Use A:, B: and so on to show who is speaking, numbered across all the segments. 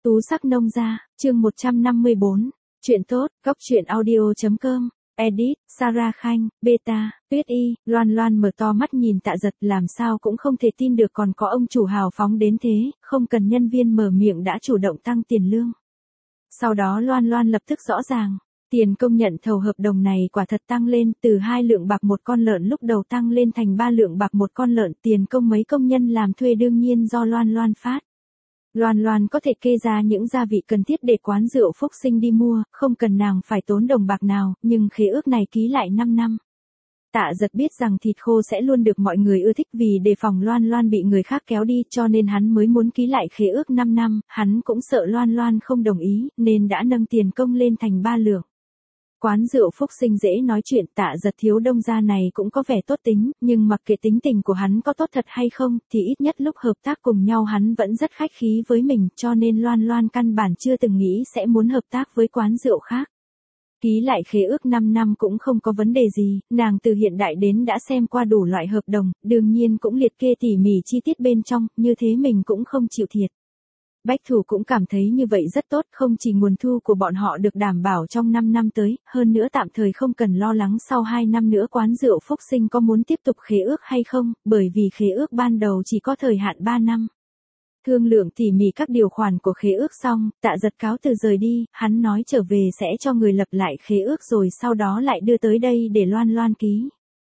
A: Tú sắc nông gia, chương 154. Chuyện tốt, góc truyện audio.com. Edit, Sarah Khanh, Beta, Tuyết Y, Loan mở to mắt nhìn Tạ Giật, làm sao cũng không thể tin được còn có ông chủ hào phóng đến thế, không cần nhân viên mở miệng đã chủ động tăng tiền lương. Sau đó Loan lập tức rõ ràng, tiền công nhận thầu hợp đồng này quả thật tăng lên, từ 2 lượng bạc một con lợn lúc đầu tăng lên thành 3 lượng bạc một con lợn, tiền công mấy công nhân làm thuê đương nhiên do Loan phát. Loan có thể kê ra những gia vị cần thiết để quán rượu Phúc Sinh đi mua, không cần nàng phải tốn đồng bạc nào, nhưng khế ước này ký lại 5 năm. Tạ Giật biết rằng thịt khô sẽ luôn được mọi người ưa thích, vì đề phòng Loan bị người khác kéo đi cho nên hắn mới muốn ký lại khế ước 5 năm, hắn cũng sợ Loan không đồng ý, nên đã nâng tiền công lên thành 3 lượng. Quán rượu Phúc Sinh dễ nói chuyện, Tạ Giật thiếu đông gia này cũng có vẻ tốt tính, nhưng mặc kệ tính tình của hắn có tốt thật hay không, thì ít nhất lúc hợp tác cùng nhau hắn vẫn rất khách khí với mình, cho nên Loan căn bản chưa từng nghĩ sẽ muốn hợp tác với quán rượu khác. Ký lại khế ước 5 năm cũng không có vấn đề gì, nàng từ hiện đại đến đã xem qua đủ loại hợp đồng, đương nhiên cũng liệt kê tỉ mỉ chi tiết bên trong, như thế mình cũng không chịu thiệt. Bách Thủ cũng cảm thấy như vậy rất tốt, không chỉ nguồn thu của bọn họ được đảm bảo trong 5 năm tới, hơn nữa tạm thời không cần lo lắng sau 2 năm nữa quán rượu Phúc Sinh có muốn tiếp tục khế ước hay không, bởi vì khế ước ban đầu chỉ có thời hạn 3 năm. Thương lượng tỉ mỉ các điều khoản của khế ước xong, Tạ Giật cáo từ rời đi, hắn nói trở về sẽ cho người lập lại khế ước rồi sau đó lại đưa tới đây để Loan ký.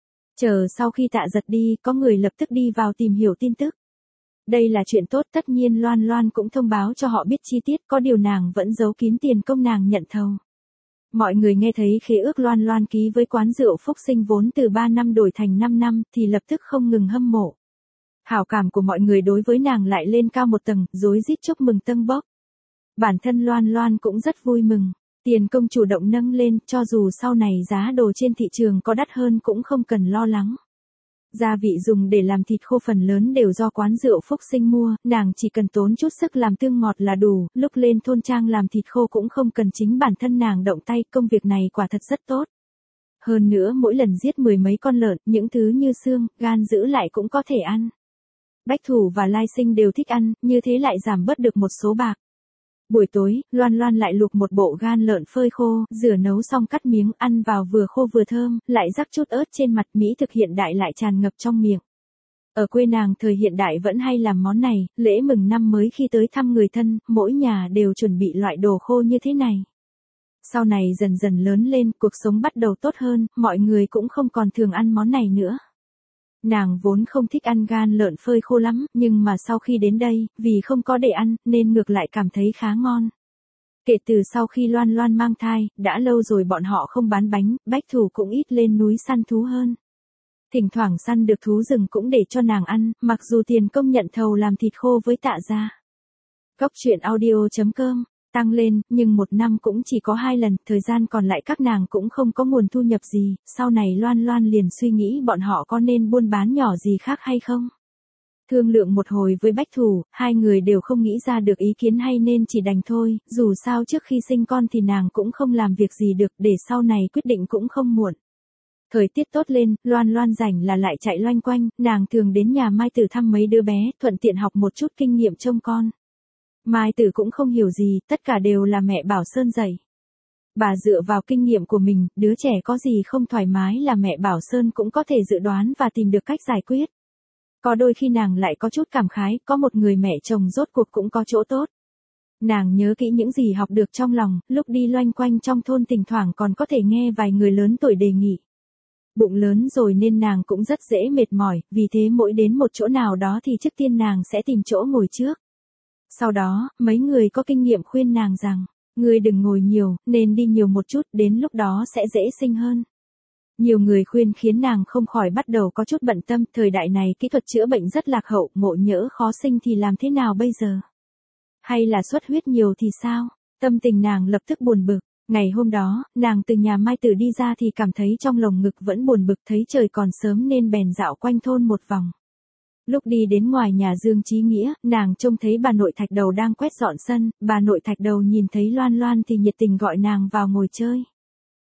A: Chờ sau khi Tạ Giật đi, có người lập tức đi vào tìm hiểu tin tức. Đây là chuyện tốt, tất nhiên Loan cũng thông báo cho họ biết chi tiết, có điều nàng vẫn giấu kín tiền công nàng nhận thầu. Mọi người nghe thấy khế ước Loan ký với quán rượu Phúc Sinh vốn từ 3 năm đổi thành 5 năm thì lập tức không ngừng hâm mộ. Hảo cảm của mọi người đối với nàng lại lên cao một tầng, rối rít chúc mừng tâng bốc. Bản thân Loan cũng rất vui mừng, tiền công chủ động nâng lên, cho dù sau này giá đồ trên thị trường có đắt hơn cũng không cần lo lắng. Gia vị dùng để làm thịt khô phần lớn đều do quán rượu Phúc Sinh mua, nàng chỉ cần tốn chút sức làm tương ngọt là đủ, lúc lên thôn trang làm thịt khô cũng không cần chính bản thân nàng động tay, công việc này quả thật rất tốt. Hơn nữa mỗi lần giết 10 mấy con lợn, những thứ như xương, gan giữ lại cũng có thể ăn. Bách Thủ và Lai Sinh đều thích ăn, như thế lại giảm bớt được một số bạc. Buổi tối, Loan lại luộc một bộ gan lợn phơi khô, rửa nấu xong cắt miếng, ăn vào vừa khô vừa thơm, lại rắc chút ớt trên mặt, mỹ thực hiện đại lại tràn ngập trong miệng. Ở quê nàng thời hiện đại vẫn hay làm món này, lễ mừng năm mới khi tới thăm người thân, mỗi nhà đều chuẩn bị loại đồ khô như thế này. Sau này dần lớn lên, cuộc sống bắt đầu tốt hơn, mọi người cũng không còn thường ăn món này nữa. Nàng vốn không thích ăn gan lợn phơi khô lắm, nhưng mà sau khi đến đây, vì không có để ăn, nên ngược lại cảm thấy khá ngon. Kể từ sau khi Loan mang thai, đã lâu rồi bọn họ không bán bánh, Bách Thủ cũng ít lên núi săn thú hơn. Thỉnh thoảng săn được thú rừng cũng để cho nàng ăn, mặc dù tiền công nhận thầu làm thịt khô với Tạ gia. Góc truyện audio.com tăng lên, nhưng một năm cũng chỉ có 2 lần, thời gian còn lại các nàng cũng không có nguồn thu nhập gì, sau này Loan liền suy nghĩ bọn họ có nên buôn bán nhỏ gì khác hay không. Thương lượng một hồi với Bách Thủ, hai người đều không nghĩ ra được ý kiến hay nên chỉ đành thôi, dù sao trước khi sinh con thì nàng cũng không làm việc gì được, để sau này quyết định cũng không muộn. Thời tiết tốt lên, Loan rảnh là lại chạy loanh quanh, nàng thường đến nhà Mai Tử thăm mấy đứa bé, thuận tiện học một chút kinh nghiệm trông con. Mai Tử cũng không hiểu gì, tất cả đều là mẹ Bảo Sơn dạy. Bà dựa vào kinh nghiệm của mình, đứa trẻ có gì không thoải mái là mẹ Bảo Sơn cũng có thể dự đoán và tìm được cách giải quyết. Có đôi khi nàng lại có chút cảm khái, có một người mẹ chồng rốt cuộc cũng có chỗ tốt. Nàng nhớ kỹ những gì học được trong lòng, lúc đi loanh quanh trong thôn thỉnh thoảng còn có thể nghe vài người lớn tuổi đề nghị. Bụng lớn rồi nên nàng cũng rất dễ mệt mỏi, vì thế mỗi đến một chỗ nào đó thì trước tiên nàng sẽ tìm chỗ ngồi trước. Sau đó, mấy người có kinh nghiệm khuyên nàng rằng, ngươi đừng ngồi nhiều, nên đi nhiều một chút, đến lúc đó sẽ dễ sinh hơn. Nhiều người khuyên khiến nàng không khỏi bắt đầu có chút bận tâm, thời đại này kỹ thuật chữa bệnh rất lạc hậu, ngộ nhỡ khó sinh thì làm thế nào bây giờ? Hay là xuất huyết nhiều thì sao? Tâm tình nàng lập tức buồn bực. Ngày hôm đó, nàng từ nhà Mai Tử đi ra thì cảm thấy trong lồng ngực vẫn buồn bực, thấy trời còn sớm nên bèn dạo quanh thôn một vòng. Lúc đi đến ngoài nhà Dương Chí Nghĩa, nàng trông thấy bà nội Thạch Đầu đang quét dọn sân, bà nội Thạch Đầu nhìn thấy Loan thì nhiệt tình gọi nàng vào ngồi chơi.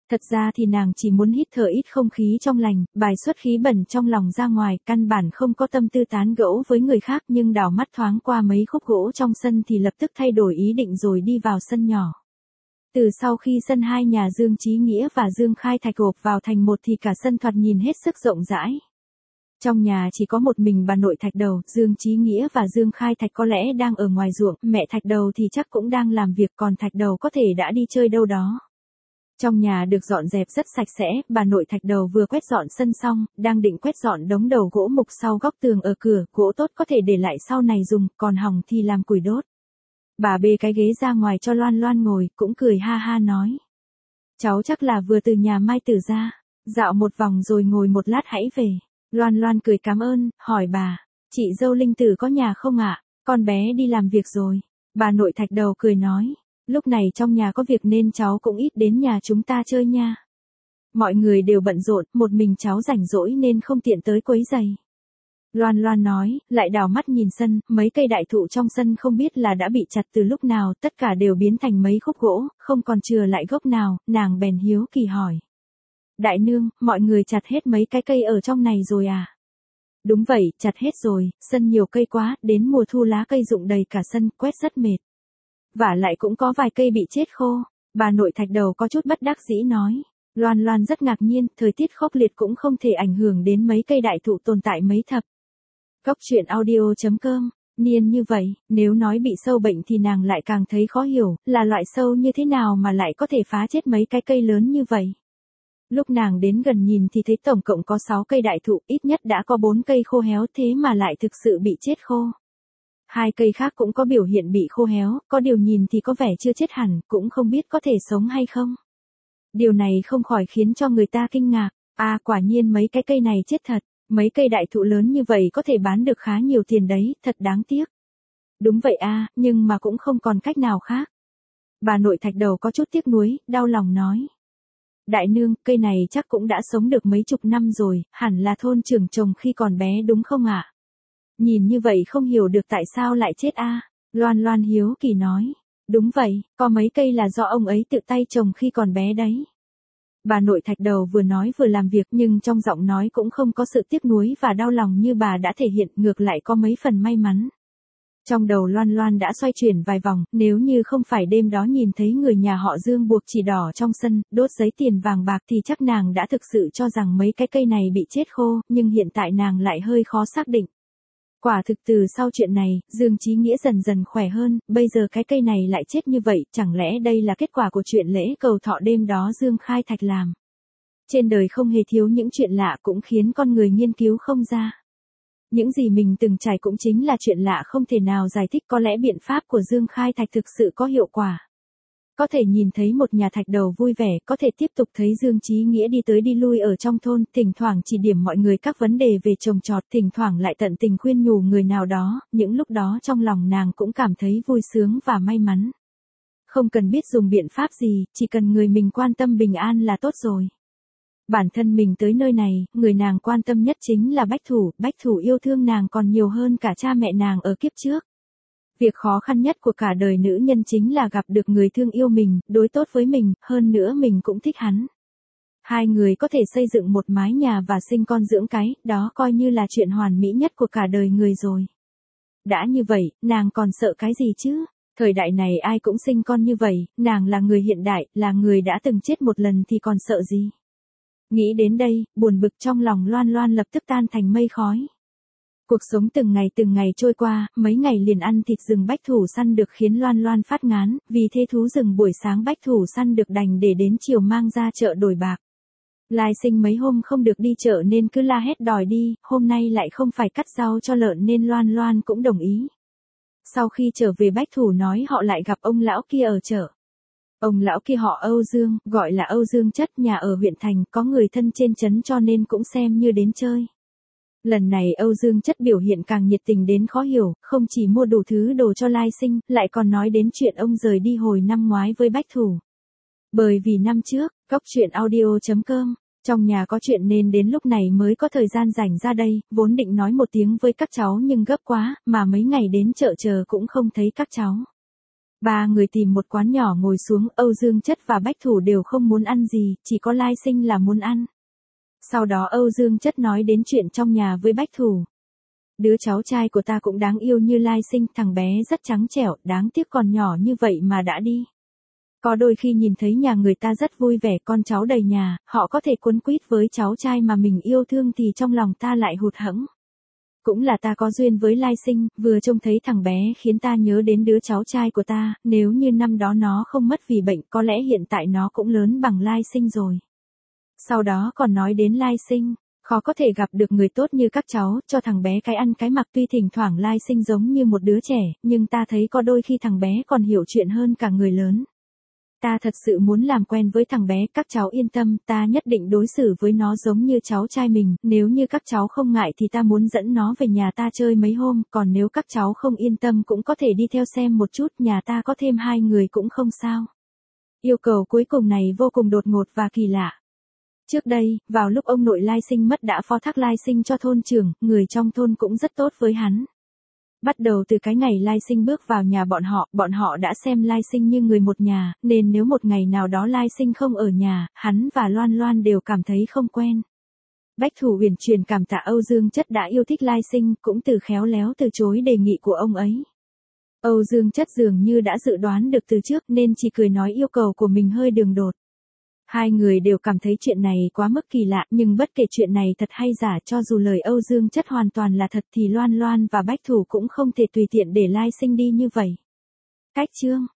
A: Thật ra thì nàng chỉ muốn hít thở ít không khí trong lành, bài xuất khí bẩn trong lòng ra ngoài, căn bản không có tâm tư tán gẫu với người khác, nhưng đảo mắt thoáng qua mấy khúc gỗ trong sân thì lập tức thay đổi ý định rồi đi vào sân nhỏ. Từ sau khi sân hai nhà Dương Chí Nghĩa và Dương Khai Thạch gộp vào thành một thì cả sân thoạt nhìn hết sức rộng rãi. Trong nhà chỉ có một mình bà nội Thạch Đầu, Dương Chí Nghĩa và Dương Khai Thạch có lẽ đang ở ngoài ruộng, mẹ Thạch Đầu thì chắc cũng đang làm việc, còn Thạch Đầu có thể đã đi chơi đâu đó. Trong nhà được dọn dẹp rất sạch sẽ, bà nội Thạch Đầu vừa quét dọn sân xong, đang định quét dọn đống đầu gỗ mục sau góc tường ở cửa, gỗ tốt có thể để lại sau này dùng, còn hỏng thì làm củi đốt. Bà bê cái ghế ra ngoài cho Loan Loan ngồi, cũng cười ha ha nói. Cháu chắc là vừa từ nhà Mai Tử ra, dạo một vòng rồi ngồi một lát hãy về. Loan Loan cười cảm ơn, hỏi bà, chị dâu Linh Tử có nhà không ạ? Con bé đi làm việc rồi. Bà nội Thạch Đầu cười nói, lúc này trong nhà có việc nên cháu cũng ít đến nhà chúng ta chơi nha. Mọi người đều bận rộn, một mình cháu rảnh rỗi nên không tiện tới quấy giày. Loan Loan nói, lại đảo mắt nhìn sân, mấy cây đại thụ trong sân không biết là đã bị chặt từ lúc nào, tất cả đều biến thành mấy khúc gỗ, không còn chừa lại gốc nào, nàng bèn hiếu kỳ hỏi. Đại nương, mọi người chặt hết mấy cái cây ở trong này rồi à? Đúng vậy, chặt hết rồi, sân nhiều cây quá, đến mùa thu lá cây rụng đầy cả sân, quét rất mệt. Vả lại cũng có vài cây bị chết khô, bà nội Thạch Đầu có chút bất đắc dĩ nói. Loan Loan rất ngạc nhiên, thời tiết khốc liệt cũng không thể ảnh hưởng đến mấy cây đại thụ tồn tại mấy thập. Cốc truyện audio.com, niên như vậy, nếu nói bị sâu bệnh thì nàng lại càng thấy khó hiểu, là loại sâu như thế nào mà lại có thể phá chết mấy cái cây lớn như vậy. Lúc nàng đến gần nhìn thì thấy tổng cộng có 6 cây đại thụ, ít nhất đã có 4 cây khô héo thế mà lại thực sự bị chết khô. 2 cây khác cũng có biểu hiện bị khô héo, có điều nhìn thì có vẻ chưa chết hẳn, cũng không biết có thể sống hay không. Điều này không khỏi khiến cho người ta kinh ngạc, quả nhiên mấy cái cây này chết thật, mấy cây đại thụ lớn như vậy có thể bán được khá nhiều tiền đấy, thật đáng tiếc. Đúng vậy nhưng mà cũng không còn cách nào khác. Bà nội Thạch Đầu có chút tiếc nuối, đau lòng nói. Đại nương, cây này chắc cũng đã sống được mấy chục năm rồi, hẳn là thôn trưởng trồng khi còn bé đúng không ạ? Nhìn như vậy không hiểu được tại sao lại chết Loan Loan hiếu kỳ nói. Đúng vậy, có mấy cây là do ông ấy tự tay trồng khi còn bé đấy. Bà nội Thạch Đầu vừa nói vừa làm việc nhưng trong giọng nói cũng không có sự tiếc nuối và đau lòng như bà đã thể hiện, ngược lại có mấy phần may mắn. Trong đầu Loan Loan đã xoay chuyển vài vòng, nếu như không phải đêm đó nhìn thấy người nhà họ Dương buộc chỉ đỏ trong sân, đốt giấy tiền vàng bạc thì chắc nàng đã thực sự cho rằng mấy cái cây này bị chết khô, nhưng hiện tại nàng lại hơi khó xác định. Quả thực từ sau chuyện này, Dương Chí Nghĩa dần dần khỏe hơn, bây giờ cái cây này lại chết như vậy, chẳng lẽ đây là kết quả của chuyện lễ cầu thọ đêm đó Dương Khai Thạch làm. Trên đời không hề thiếu những chuyện lạ cũng khiến con người nghiên cứu không ra. Những gì mình từng trải cũng chính là chuyện lạ không thể nào giải thích, có lẽ biện pháp của Dương Khai Thạch thực sự có hiệu quả. Có thể nhìn thấy một nhà Thạch Đầu vui vẻ, có thể tiếp tục thấy Dương Chí Nghĩa đi tới đi lui ở trong thôn, thỉnh thoảng chỉ điểm mọi người các vấn đề về trồng trọt, thỉnh thoảng lại tận tình khuyên nhủ người nào đó, những lúc đó trong lòng nàng cũng cảm thấy vui sướng và may mắn. Không cần biết dùng biện pháp gì, chỉ cần người mình quan tâm bình an là tốt rồi. Bản thân mình tới nơi này, người nàng quan tâm nhất chính là Bách Thủ yêu thương nàng còn nhiều hơn cả cha mẹ nàng ở kiếp trước. Việc khó khăn nhất của cả đời nữ nhân chính là gặp được người thương yêu mình, đối tốt với mình, hơn nữa mình cũng thích hắn. Hai người có thể xây dựng một mái nhà và sinh con dưỡng cái, đó coi như là chuyện hoàn mỹ nhất của cả đời người rồi. Đã như vậy, nàng còn sợ cái gì chứ? Thời đại này ai cũng sinh con như vậy, nàng là người hiện đại, là người đã từng chết một lần thì còn sợ gì? Nghĩ đến đây, buồn bực trong lòng Loan Loan lập tức tan thành mây khói. Cuộc sống từng ngày trôi qua, mấy ngày liền ăn thịt rừng Bách Thủ săn được khiến Loan Loan phát ngán, vì thế thú rừng buổi sáng Bách Thủ săn được đành để đến chiều mang ra chợ đổi bạc. Lai Sinh mấy hôm không được đi chợ nên cứ la hét đòi đi, hôm nay lại không phải cắt rau cho lợn nên Loan Loan cũng đồng ý. Sau khi trở về Bách Thủ nói họ lại gặp ông lão kia ở chợ. Ông lão kia họ Âu Dương, gọi là Âu Dương Chất, nhà ở huyện thành, có người thân trên trấn cho nên cũng xem như đến chơi. Lần này Âu Dương Chất biểu hiện càng nhiệt tình đến khó hiểu, không chỉ mua đủ thứ đồ cho Lai Sinh, lại còn nói đến chuyện ông rời đi hồi năm ngoái với Bách Thủ. Bởi vì năm trước, Cốc truyện audio.com, trong nhà có chuyện nên đến lúc này mới có thời gian rảnh ra đây, vốn định nói một tiếng với các cháu nhưng gấp quá, mà mấy ngày đến chợ chờ cũng không thấy các cháu. Ba người tìm một quán nhỏ ngồi xuống, Âu Dương Chất và Bách Thủ đều không muốn ăn gì, chỉ có Lai Sinh là muốn ăn. Sau đó Âu Dương Chất nói đến chuyện trong nhà với Bách Thủ. Đứa cháu trai của ta cũng đáng yêu như Lai Sinh, thằng bé rất trắng trẻo, đáng tiếc còn nhỏ như vậy mà đã đi. Có đôi khi nhìn thấy nhà người ta rất vui vẻ, con cháu đầy nhà, họ có thể quấn quýt với cháu trai mà mình yêu thương thì trong lòng ta lại hụt hẫng. Cũng là ta có duyên với Lai Sinh, vừa trông thấy thằng bé khiến ta nhớ đến đứa cháu trai của ta, nếu như năm đó nó không mất vì bệnh, có lẽ hiện tại nó cũng lớn bằng Lai Sinh rồi. Sau đó còn nói đến Lai Sinh, khó có thể gặp được người tốt như các cháu, cho thằng bé cái ăn cái mặc, tuy thỉnh thoảng Lai Sinh giống như một đứa trẻ, nhưng ta thấy có đôi khi thằng bé còn hiểu chuyện hơn cả người lớn. Ta thật sự muốn làm quen với thằng bé, các cháu yên tâm, ta nhất định đối xử với nó giống như cháu trai mình, nếu như các cháu không ngại thì ta muốn dẫn nó về nhà ta chơi mấy hôm, còn nếu các cháu không yên tâm cũng có thể đi theo xem một chút, nhà ta có thêm 2 người cũng không sao. Yêu cầu cuối cùng này vô cùng đột ngột và kỳ lạ. Trước đây, vào lúc ông nội Lai Sinh mất đã phó thác Lai Sinh cho thôn trưởng, người trong thôn cũng rất tốt với hắn. Bắt đầu từ cái ngày Lai Sinh bước vào nhà bọn họ đã xem Lai Sinh như người một nhà, nên nếu một ngày nào đó Lai Sinh không ở nhà, hắn và Loan Loan đều cảm thấy không quen. Bách Thủ uyển chuyển cảm tạ Âu Dương Chất đã yêu thích Lai Sinh, cũng khéo léo từ chối đề nghị của ông ấy. Âu Dương Chất dường như đã dự đoán được từ trước nên chỉ cười nói yêu cầu của mình hơi đường đột. Hai người đều cảm thấy chuyện này quá mức kỳ lạ, nhưng bất kể chuyện này thật hay giả, cho dù lời Âu Dương Chất hoàn toàn là thật thì Loan Loan và Bách Thủ cũng không thể tùy tiện để Lai Sinh đi như vậy. Cách chương